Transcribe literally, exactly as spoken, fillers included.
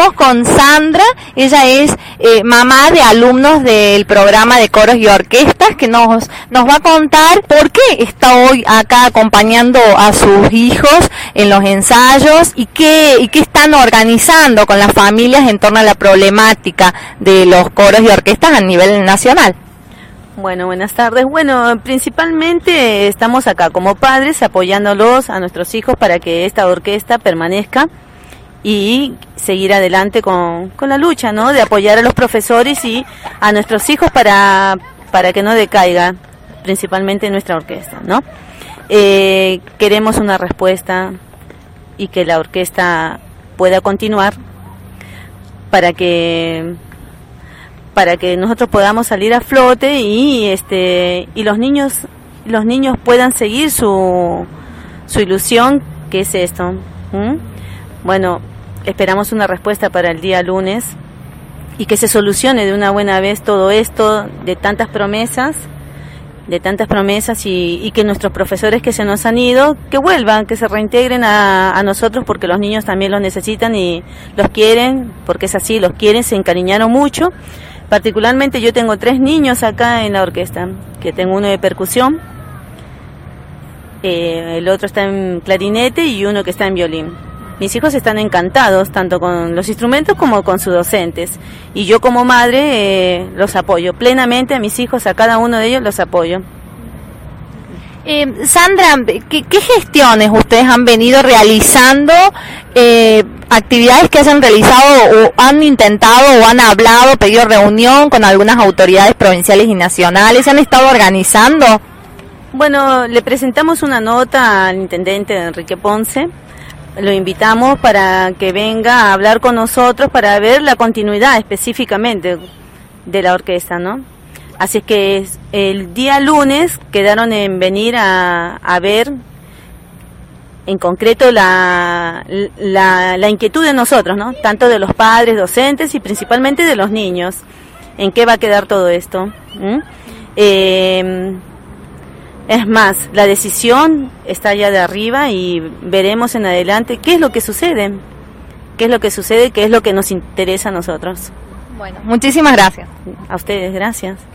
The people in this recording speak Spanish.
Estamos con Sandra, ella es eh, mamá de alumnos del programa de coros y orquestas, que nos, nos va a contar por qué está hoy acá acompañando a sus hijos en los ensayos y qué, y qué están organizando con las familias en torno a la problemática de los coros y orquestas a nivel nacional. Bueno, buenas tardes. Bueno, principalmente estamos acá como padres apoyándolos a nuestros hijos para que esta orquesta permanezca y seguir adelante con, con la lucha, ¿no? De apoyar a los profesores y a nuestros hijos para, para que no decaiga principalmente nuestra orquesta, ¿no? Eh, queremos una respuesta y que la orquesta pueda continuar para que para que nosotros podamos salir a flote y este y los niños los niños puedan seguir su su ilusión, que es esto. ¿Mm? Bueno, esperamos una respuesta para el día lunes y que se solucione de una buena vez todo esto de tantas promesas, de tantas promesas y, y que nuestros profesores que se nos han ido, que vuelvan, que se reintegren a, a nosotros, porque los niños también los necesitan y los quieren, porque es así, los quieren, se encariñaron mucho. Particularmente yo tengo tres niños acá en la orquesta, que tengo uno de percusión, eh, el otro está en clarinete y uno que está en violín. Mis hijos están encantados tanto con los instrumentos como con sus docentes, y yo como madre eh, los apoyo plenamente a mis hijos, a cada uno de ellos los apoyo. Eh, Sandra, ¿qué, ¿qué gestiones ustedes han venido realizando, eh, actividades que hayan realizado o han intentado o han hablado, pedido reunión con algunas autoridades provinciales y nacionales? ¿Se han estado organizando? Bueno, le presentamos una nota al intendente Enrique Ponce, lo invitamos para que venga a hablar con nosotros para ver la continuidad específicamente de la orquesta, ¿no? Así es que el día lunes quedaron en venir a, a ver en concreto la, la, la inquietud de nosotros, ¿no? Tanto de los padres, docentes y principalmente de los niños. ¿En qué va a quedar todo esto? ¿Mm? Eh, es más, la decisión está allá de arriba y veremos en adelante qué es lo que sucede, qué es lo que sucede, qué es lo que nos interesa a nosotros. Bueno, muchísimas gracias. A ustedes, gracias.